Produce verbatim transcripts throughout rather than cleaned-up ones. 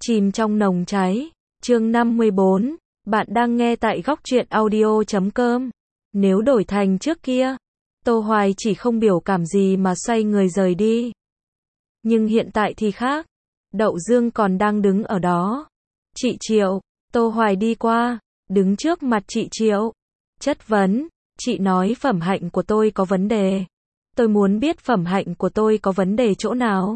Chìm trong nồng cháy. Chương năm mươi bốn. Bạn đang nghe tại góc truyện audio chấm com. Nếu đổi thành trước kia, Tô Hoài chỉ không biểu cảm gì mà xoay người rời đi. Nhưng hiện tại thì khác. Đậu Dương còn đang đứng ở đó. Chị Triệu, Tô Hoài đi qua, đứng trước mặt chị Triệu. Chất vấn, chị nói phẩm hạnh của tôi có vấn đề. Tôi muốn biết phẩm hạnh của tôi có vấn đề chỗ nào.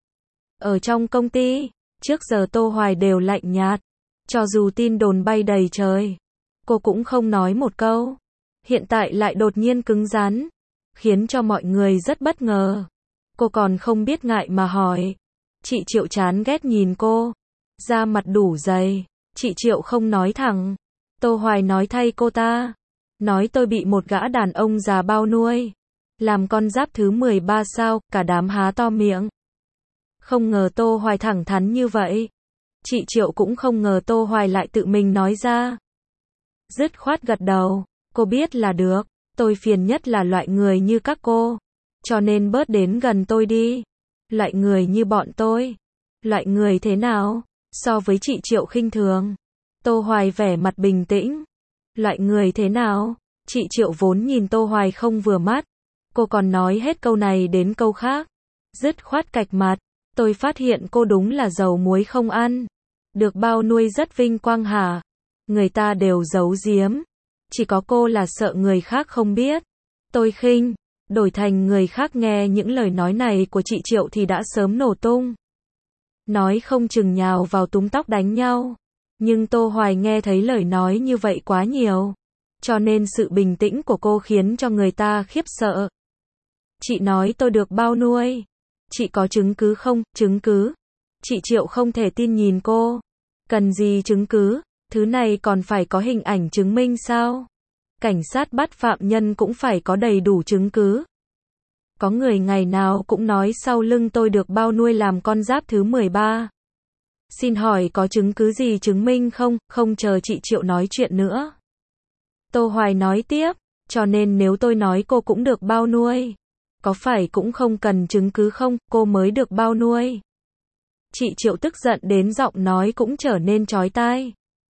Ở trong công ty, trước giờ Tô Hoài đều lạnh nhạt. Cho dù tin đồn bay đầy trời, cô cũng không nói một câu. Hiện tại lại đột nhiên cứng rắn, khiến cho mọi người rất bất ngờ. Cô còn không biết ngại mà hỏi. Chị Triệu chán ghét nhìn cô, da mặt đủ dày. Chị Triệu không nói thẳng. Tô Hoài nói thay cô ta. Nói tôi bị một gã đàn ông già bao nuôi. Làm con giáp thứ mười ba sao, cả đám há to miệng. Không ngờ Tô Hoài thẳng thắn như vậy. Chị Triệu cũng không ngờ Tô Hoài lại tự mình nói ra. Dứt khoát gật đầu, cô biết là được, tôi phiền nhất là loại người như các cô. Cho nên bớt đến gần tôi đi. Loại người như bọn tôi. Loại người thế nào? So với chị Triệu khinh thường. Tô Hoài vẻ mặt bình tĩnh. Loại người thế nào? Chị Triệu vốn nhìn Tô Hoài không vừa mắt. Cô còn nói hết câu này đến câu khác. Dứt khoát cạch mặt. Tôi phát hiện cô đúng là dầu muối không ăn. Được bao nuôi rất vinh quang hả? Người ta đều giấu giếm. Chỉ có cô là sợ người khác không biết. Tôi khinh. Đổi thành người khác nghe những lời nói này của chị Triệu thì đã sớm nổ tung. Nói không chừng nhào vào túm tóc đánh nhau. Nhưng Tô Hoài nghe thấy lời nói như vậy quá nhiều. Cho nên sự bình tĩnh của cô khiến cho người ta khiếp sợ. Chị nói tôi được bao nuôi. Chị có chứng cứ không? Chứng cứ? Chị Triệu không thể tin nhìn cô. Cần gì chứng cứ? Thứ này còn phải có hình ảnh chứng minh sao? Cảnh sát bắt phạm nhân cũng phải có đầy đủ chứng cứ. Có người ngày nào cũng nói sau lưng tôi được bao nuôi làm con giáp thứ mười ba. Xin hỏi có chứng cứ gì chứng minh không? Không chờ chị Triệu nói chuyện nữa. Tô Hoài nói tiếp, cho nên nếu tôi nói cô cũng được bao nuôi, có phải cũng không cần chứng cứ không? Cô mới được bao nuôi. Chị Triệu tức giận đến giọng nói cũng trở nên chói tai.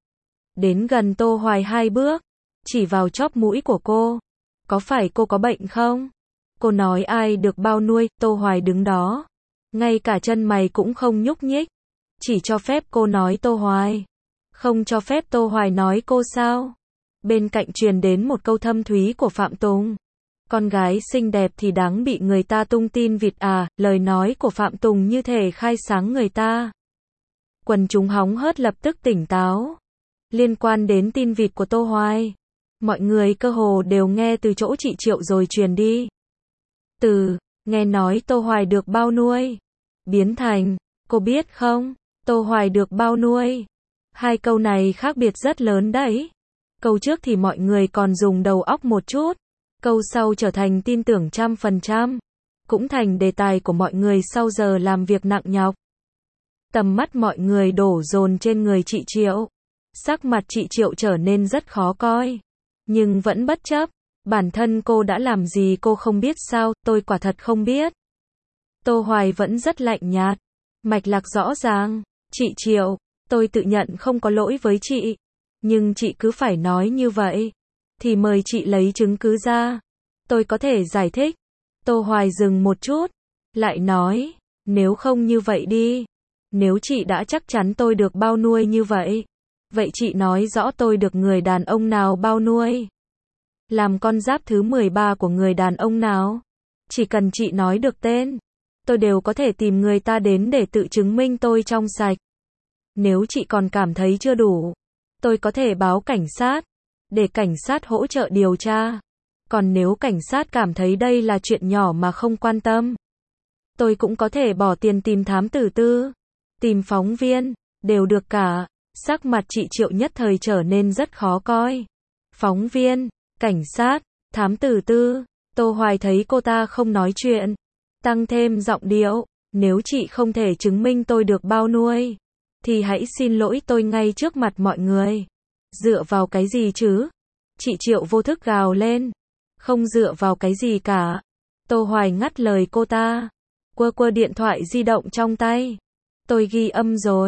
Đến gần Tô Hoài hai bước, chỉ vào chóp mũi của cô. Có phải cô có bệnh không? Cô nói ai được bao nuôi? Tô Hoài đứng đó, ngay cả chân mày cũng không nhúc nhích. Chỉ cho phép cô nói Tô Hoài. Không cho phép Tô Hoài nói cô sao? Bên cạnh truyền đến một câu thâm thúy của Phạm Tùng. Con gái xinh đẹp thì đáng bị người ta tung tin vịt à? Lời nói của Phạm Tùng như thể khai sáng người ta. Quần chúng hóng hớt lập tức tỉnh táo. Liên quan đến tin vịt của Tô Hoài, mọi người cơ hồ đều nghe từ chỗ chị Triệu rồi truyền đi. Từ, nghe nói Tô Hoài được bao nuôi, biến thành, cô biết không, Tô Hoài được bao nuôi. Hai câu này khác biệt rất lớn đấy. Câu trước thì mọi người còn dùng đầu óc một chút. Câu sau trở thành tin tưởng trăm phần trăm. Cũng thành đề tài của mọi người sau giờ làm việc nặng nhọc. Tầm mắt mọi người đổ dồn trên người chị Triệu. Sắc mặt chị Triệu trở nên rất khó coi. Nhưng vẫn bất chấp. Bản thân cô đã làm gì cô không biết sao? Tôi quả thật không biết. Tô Hoài vẫn rất lạnh nhạt. Mạch lạc rõ ràng. Chị Triệu, tôi tự nhận không có lỗi với chị. Nhưng chị cứ phải nói như vậy. Thì mời chị lấy chứng cứ ra. Tôi có thể giải thích. Tô Hoài dừng một chút. Lại nói, nếu không như vậy đi. Nếu chị đã chắc chắn tôi được bao nuôi như vậy. Vậy chị nói rõ tôi được người đàn ông nào bao nuôi. Làm con giáp thứ mười ba của người đàn ông nào. Chỉ cần chị nói được tên. Tôi đều có thể tìm người ta đến để tự chứng minh tôi trong sạch. Nếu chị còn cảm thấy chưa đủ. Tôi có thể báo cảnh sát. Để cảnh sát hỗ trợ điều tra. Còn nếu cảnh sát cảm thấy đây là chuyện nhỏ mà không quan tâm. Tôi cũng có thể bỏ tiền tìm thám tử tư. Tìm phóng viên. Đều được cả. Sắc mặt chị Triệu nhất thời trở nên rất khó coi. Phóng viên, cảnh sát, thám tử tư. Tô Hoài thấy cô ta không nói chuyện. Tăng thêm giọng điệu. Nếu chị không thể chứng minh tôi được bao nuôi. Thì hãy xin lỗi tôi ngay trước mặt mọi người. Dựa vào cái gì chứ? Chị Triệu vô thức gào lên. Không dựa vào cái gì cả. Tô Hoài ngắt lời cô ta. Quơ quơ điện thoại di động trong tay. Tôi ghi âm rồi.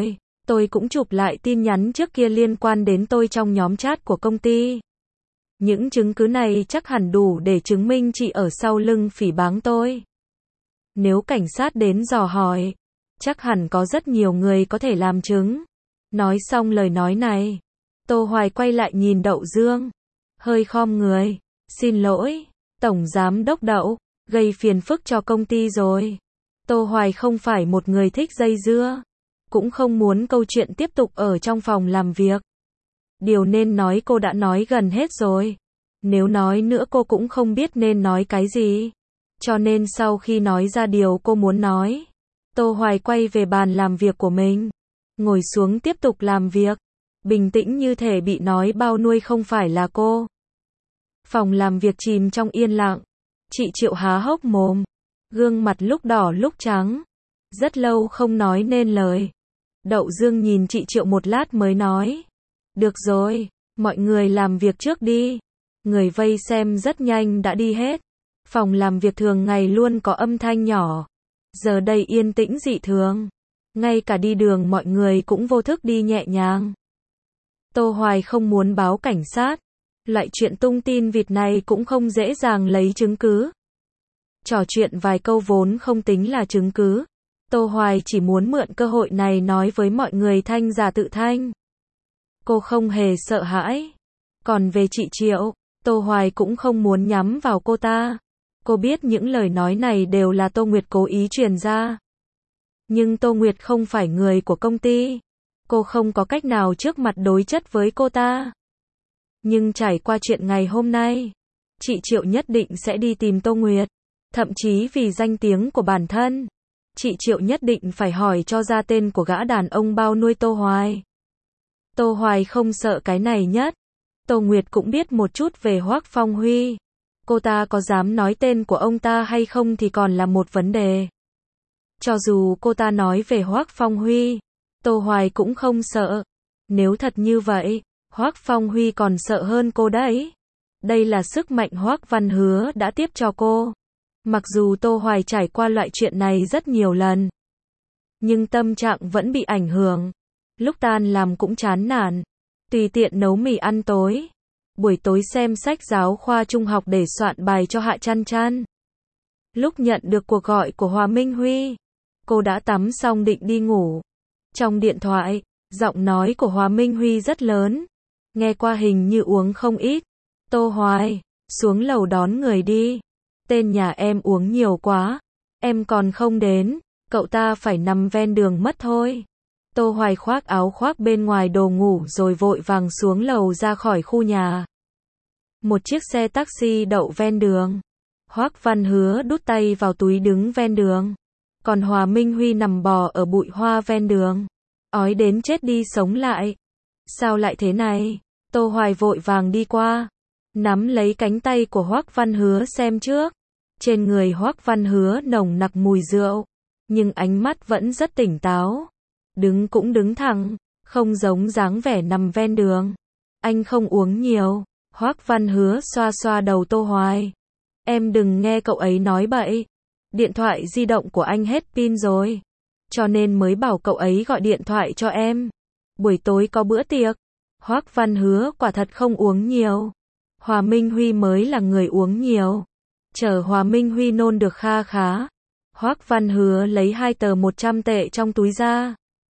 Tôi cũng chụp lại tin nhắn trước kia liên quan đến tôi trong nhóm chat của công ty. Những chứng cứ này chắc hẳn đủ để chứng minh chị ở sau lưng phỉ báng tôi. Nếu cảnh sát đến dò hỏi, chắc hẳn có rất nhiều người có thể làm chứng. Nói xong lời nói này, Tô Hoài quay lại nhìn Đậu Dương, hơi khom người. Xin lỗi, Tổng Giám Đốc Đậu, gây phiền phức cho công ty rồi. Tô Hoài không phải một người thích dây dưa, cũng không muốn câu chuyện tiếp tục ở trong phòng làm việc. Điều nên nói cô đã nói gần hết rồi. Nếu nói nữa cô cũng không biết nên nói cái gì. Cho nên sau khi nói ra điều cô muốn nói, Tô Hoài quay về bàn làm việc của mình, ngồi xuống tiếp tục làm việc, bình tĩnh như thể bị nói bao nuôi không phải là cô. Phòng làm việc chìm trong yên lặng. Chị Triệu há hốc mồm, gương mặt lúc đỏ lúc trắng, rất lâu không nói nên lời. Đậu Dương nhìn chị Triệu một lát mới nói, được rồi, mọi người làm việc trước đi. Người vây xem rất nhanh đã đi hết. Phòng làm việc thường ngày luôn có âm thanh nhỏ, giờ đây yên tĩnh dị thường. Ngay cả đi đường mọi người cũng vô thức đi nhẹ nhàng. Tô Hoài không muốn báo cảnh sát. Loại chuyện tung tin vịt này cũng không dễ dàng lấy chứng cứ. Trò chuyện vài câu vốn không tính là chứng cứ. Tô Hoài chỉ muốn mượn cơ hội này nói với mọi người thanh giả tự thanh. Cô không hề sợ hãi. Còn về chị Triệu, Tô Hoài cũng không muốn nhắm vào cô ta. Cô biết những lời nói này đều là Tô Nguyệt cố ý truyền ra. Nhưng Tô Nguyệt không phải người của công ty. Cô không có cách nào trước mặt đối chất với cô ta. Nhưng trải qua chuyện ngày hôm nay, chị Triệu nhất định sẽ đi tìm Tô Nguyệt. Thậm chí vì danh tiếng của bản thân, chị Triệu nhất định phải hỏi cho ra tên của gã đàn ông bao nuôi Tô Hoài. Tô Hoài không sợ cái này nhất. Tô Nguyệt cũng biết một chút về Hoắc Phong Huy. Cô ta có dám nói tên của ông ta hay không thì còn là một vấn đề. Cho dù cô ta nói về Hoắc Phong Huy, Tô Hoài cũng không sợ. Nếu thật như vậy, Hoắc Phong Huy còn sợ hơn cô đấy. Đây là sức mạnh Hoắc Văn Hứa đã tiếp cho cô. Mặc dù Tô Hoài trải qua loại chuyện này rất nhiều lần, nhưng tâm trạng vẫn bị ảnh hưởng. Lúc tan làm cũng chán nản, tùy tiện nấu mì ăn tối. Buổi tối xem sách giáo khoa trung học để soạn bài cho Hạ Chăn Chăn. Lúc nhận được cuộc gọi của Hòa Minh Huy, cô đã tắm xong định đi ngủ. Trong điện thoại, giọng nói của Hòa Minh Huy rất lớn, nghe qua hình như uống không ít. Tô Hoài, xuống lầu đón người đi. Tên nhà em uống nhiều quá, em còn không đến, cậu ta phải nằm ven đường mất thôi. Tô Hoài khoác áo khoác bên ngoài đồ ngủ rồi vội vàng xuống lầu ra khỏi khu nhà. Một chiếc xe taxi đậu ven đường. Hoắc Văn Hứa đút tay vào túi đứng ven đường. Còn Hòa Minh Huy nằm bò ở bụi hoa ven đường. Ói đến chết đi sống lại. Sao lại thế này? Tô Hoài vội vàng đi qua, nắm lấy cánh tay của Hoắc Văn Hứa xem trước. Trên người Hoắc Văn Hứa nồng nặc mùi rượu, nhưng ánh mắt vẫn rất tỉnh táo. Đứng cũng đứng thẳng, không giống dáng vẻ nằm ven đường. Anh không uống nhiều. Hoắc Văn Hứa xoa xoa đầu Tô Hoài. Em đừng nghe cậu ấy nói bậy. Điện thoại di động của anh hết pin rồi, cho nên mới bảo cậu ấy gọi điện thoại cho em. Buổi tối có bữa tiệc. Hoắc Văn Hứa quả thật không uống nhiều. Hòa Minh Huy mới là người uống nhiều. Chờ Hòa Minh Huy nôn được kha khá, Hoắc Văn Hứa lấy hai tờ một trăm tệ trong túi ra,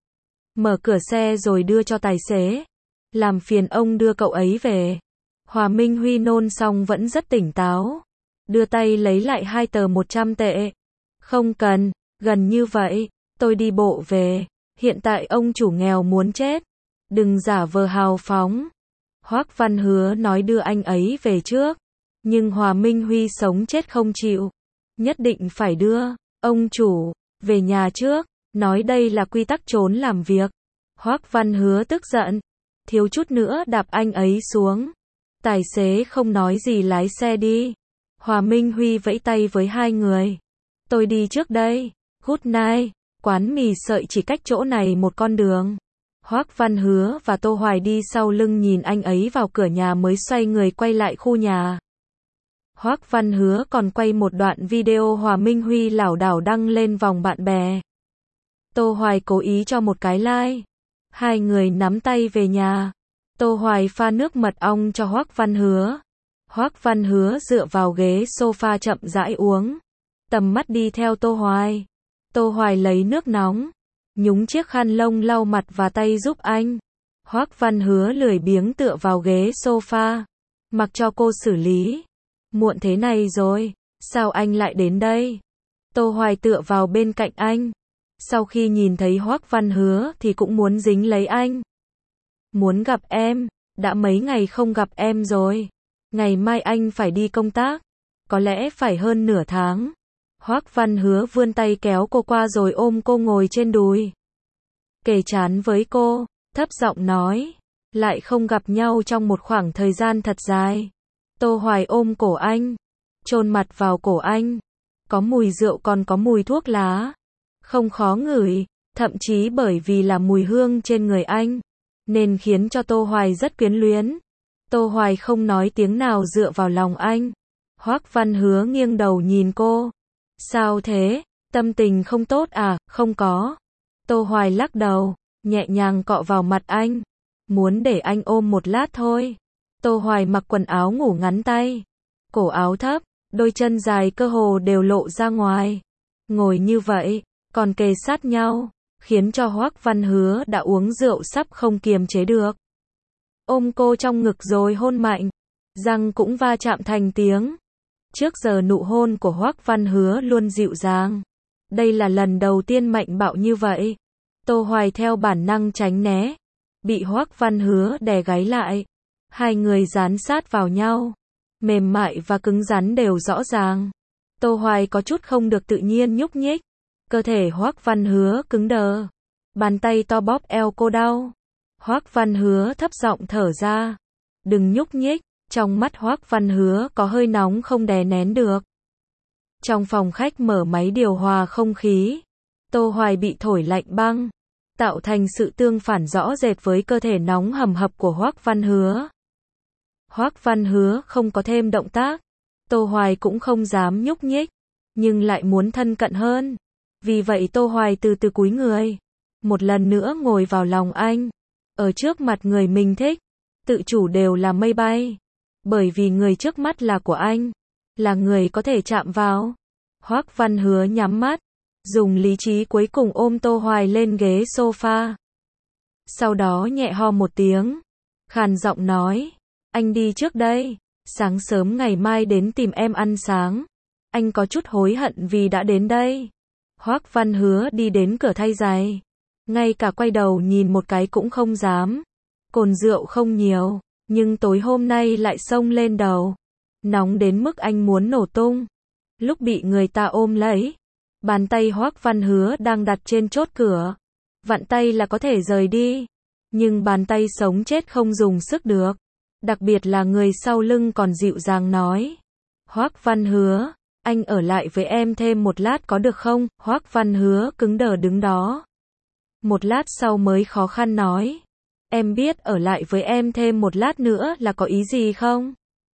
mở cửa xe rồi đưa cho tài xế. Làm phiền ông đưa cậu ấy về. Hòa Minh Huy nôn xong vẫn rất tỉnh táo, đưa tay lấy lại hai tờ một trăm tệ. Không cần, gần như vậy, tôi đi bộ về. Hiện tại ông chủ nghèo muốn chết, đừng giả vờ hào phóng. Hoắc Văn Hứa nói đưa anh ấy về trước, nhưng Hòa Minh Huy sống chết không chịu, nhất định phải đưa ông chủ về nhà trước, nói đây là quy tắc trốn làm việc. Hoắc Văn Hứa tức giận, thiếu chút nữa đạp anh ấy xuống. Tài xế không nói gì lái xe đi. Hòa Minh Huy vẫy tay với hai người. Tôi đi trước đây. Good night. Quán mì sợi chỉ cách chỗ này một con đường. Hoắc Văn Hứa và Tô Hoài đi sau lưng nhìn anh ấy vào cửa nhà mới xoay người quay lại khu nhà. Hoắc Văn Hứa còn quay một đoạn video Hòa Minh Huy lảo đảo đăng lên vòng bạn bè. Tô Hoài cố ý cho một cái like. Hai người nắm tay về nhà. Tô Hoài pha nước mật ong cho Hoắc Văn Hứa. Hoắc Văn Hứa dựa vào ghế sofa chậm rãi uống. Tầm mắt đi theo Tô Hoài. Tô Hoài lấy nước nóng, nhúng chiếc khăn lông lau mặt và tay giúp anh. Hoắc Văn Hứa lười biếng tựa vào ghế sofa, mặc cho cô xử lý. Muộn thế này rồi, sao anh lại đến đây? Tô Hoài tựa vào bên cạnh anh. Sau khi nhìn thấy Hoắc Văn Hứa thì cũng muốn dính lấy anh. Muốn gặp em, đã mấy ngày không gặp em rồi. Ngày mai anh phải đi công tác, có lẽ phải hơn nửa tháng. Hoắc Văn Hứa vươn tay kéo cô qua rồi ôm cô ngồi trên đùi. Kề trán với cô, thấp giọng nói, lại không gặp nhau trong một khoảng thời gian thật dài. Tô Hoài ôm cổ anh, chôn mặt vào cổ anh. Có mùi rượu còn có mùi thuốc lá. Không khó ngửi, thậm chí bởi vì là mùi hương trên người anh, nên khiến cho Tô Hoài rất quyến luyến. Tô Hoài không nói tiếng nào dựa vào lòng anh. Hoắc Văn Hứa nghiêng đầu nhìn cô. Sao thế? Tâm tình không tốt à? Không có. Tô Hoài lắc đầu, nhẹ nhàng cọ vào mặt anh. Muốn để anh ôm một lát thôi. Tô Hoài mặc quần áo ngủ ngắn tay. Cổ áo thấp, đôi chân dài cơ hồ đều lộ ra ngoài. Ngồi như vậy, còn kề sát nhau, khiến cho Hoắc Văn Hứa đã uống rượu sắp không kiềm chế được. Ôm cô trong ngực rồi hôn mạnh, răng cũng va chạm thành tiếng. Trước giờ nụ hôn của Hoắc Văn Hứa luôn dịu dàng. Đây là lần đầu tiên mạnh bạo như vậy. Tô Hoài theo bản năng tránh né, bị Hoắc Văn Hứa đè gáy lại. Hai người dán sát vào nhau, mềm mại và cứng rắn đều rõ ràng. Tô Hoài có chút không được tự nhiên nhúc nhích. Cơ thể Hoắc Văn Hứa cứng đờ. Bàn tay to bóp eo cô đau. Hoắc Văn Hứa thấp giọng thở ra. Đừng nhúc nhích. Trong mắt Hoắc Văn Hứa có hơi nóng không đè nén được. Trong phòng khách mở máy điều hòa không khí. Tô Hoài bị thổi lạnh băng, tạo thành sự tương phản rõ rệt với cơ thể nóng hầm hập của Hoắc Văn Hứa. Hoắc Văn Hứa không có thêm động tác. Tô Hoài cũng không dám nhúc nhích, nhưng lại muốn thân cận hơn. Vì vậy Tô Hoài từ từ cúi người, một lần nữa ngồi vào lòng anh, ở trước mặt người mình thích. Tự chủ đều là mây bay, bởi vì người trước mắt là của anh, là người có thể chạm vào. Hoắc Văn Hứa nhắm mắt, dùng lý trí cuối cùng ôm Tô Hoài lên ghế sofa. Sau đó nhẹ ho một tiếng, khàn giọng nói, anh đi trước đây, sáng sớm ngày mai đến tìm em ăn sáng. Anh có chút hối hận vì đã đến đây. Hoắc Văn Hứa đi đến cửa thay giày, ngay cả quay đầu nhìn một cái cũng không dám. Cồn rượu không nhiều, nhưng tối hôm nay lại xông lên đầu, nóng đến mức anh muốn nổ tung. Lúc bị người ta ôm lấy, bàn tay Hoắc Văn Hứa đang đặt trên chốt cửa, vặn tay là có thể rời đi, nhưng bàn tay sống chết không dùng sức được. Đặc biệt là người sau lưng còn dịu dàng nói, Hoắc Văn Hứa, anh ở lại với em thêm một lát có được không? Hoắc Văn Hứa cứng đờ đứng đó. Một lát sau mới khó khăn nói, em biết ở lại với em thêm một lát nữa là có ý gì không?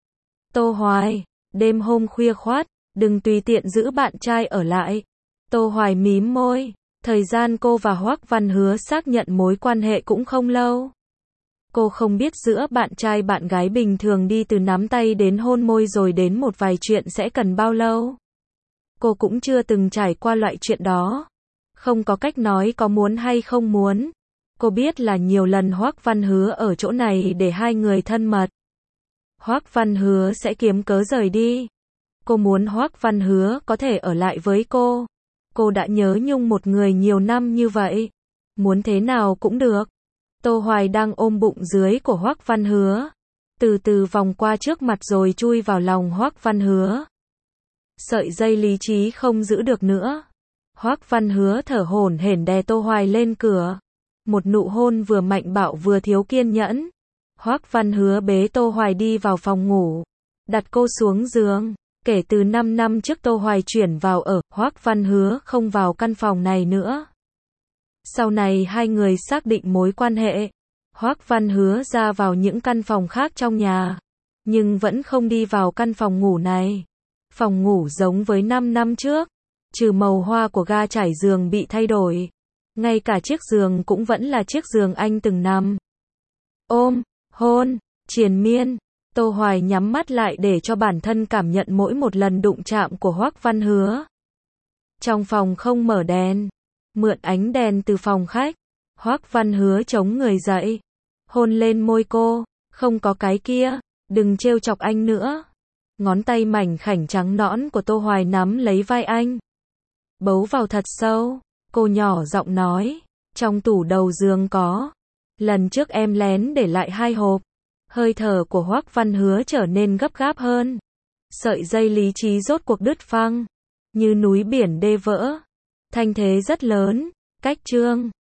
Tô Hoài, đêm hôm khuya khoắt, đừng tùy tiện giữ bạn trai ở lại. Tô Hoài mím môi, thời gian cô và Hoắc Văn Hứa xác nhận mối quan hệ cũng không lâu. Cô không biết giữa bạn trai bạn gái bình thường đi từ nắm tay đến hôn môi rồi đến một vài chuyện sẽ cần bao lâu. Cô cũng chưa từng trải qua loại chuyện đó. Không có cách nói có muốn hay không muốn. Cô biết là nhiều lần Hoắc Văn Hứa ở chỗ này để hai người thân mật. Hoắc Văn Hứa sẽ kiếm cớ rời đi. Cô muốn Hoắc Văn Hứa có thể ở lại với cô. Cô đã nhớ nhung một người nhiều năm như vậy. Muốn thế nào cũng được. Tô Hoài đang ôm bụng dưới của Hoắc Văn Hứa, từ từ vòng qua trước mặt rồi chui vào lòng Hoắc Văn Hứa. Sợi dây lý trí không giữ được nữa. Hoắc Văn Hứa thở hổn hển đè Tô Hoài lên cửa. Một nụ hôn vừa mạnh bạo vừa thiếu kiên nhẫn. Hoắc Văn Hứa bế Tô Hoài đi vào phòng ngủ, đặt cô xuống giường. Kể từ năm năm trước Tô Hoài chuyển vào ở, Hoắc Văn Hứa không vào căn phòng này nữa. Sau này hai người xác định mối quan hệ. Hoắc Văn Hứa ra vào những căn phòng khác trong nhà, nhưng vẫn không đi vào căn phòng ngủ này. Phòng ngủ giống với năm năm trước, trừ màu hoa của ga trải giường bị thay đổi, Ngay cả chiếc giường cũng vẫn là chiếc giường anh từng nằm. Ôm, hôn, triền miên. Tô Hoài nhắm mắt lại để cho bản thân cảm nhận mỗi một lần đụng chạm của Hoắc Văn Hứa. Trong phòng không mở đèn, mượn ánh đèn từ phòng khách, Hoắc Văn Hứa chống người dậy, hôn lên môi cô, không có cái kia, đừng trêu chọc anh nữa. Ngón tay mảnh khảnh trắng nõn của Tô Hoài nắm lấy vai anh, bấu vào thật sâu, cô nhỏ giọng nói, trong tủ đầu giường có, lần trước em lén để lại hai hộp. Hơi thở của Hoắc Văn Hứa trở nên gấp gáp hơn. Sợi dây lý trí rốt cuộc đứt phăng, như núi biển đê vỡ. Thanh thế rất lớn, cách chương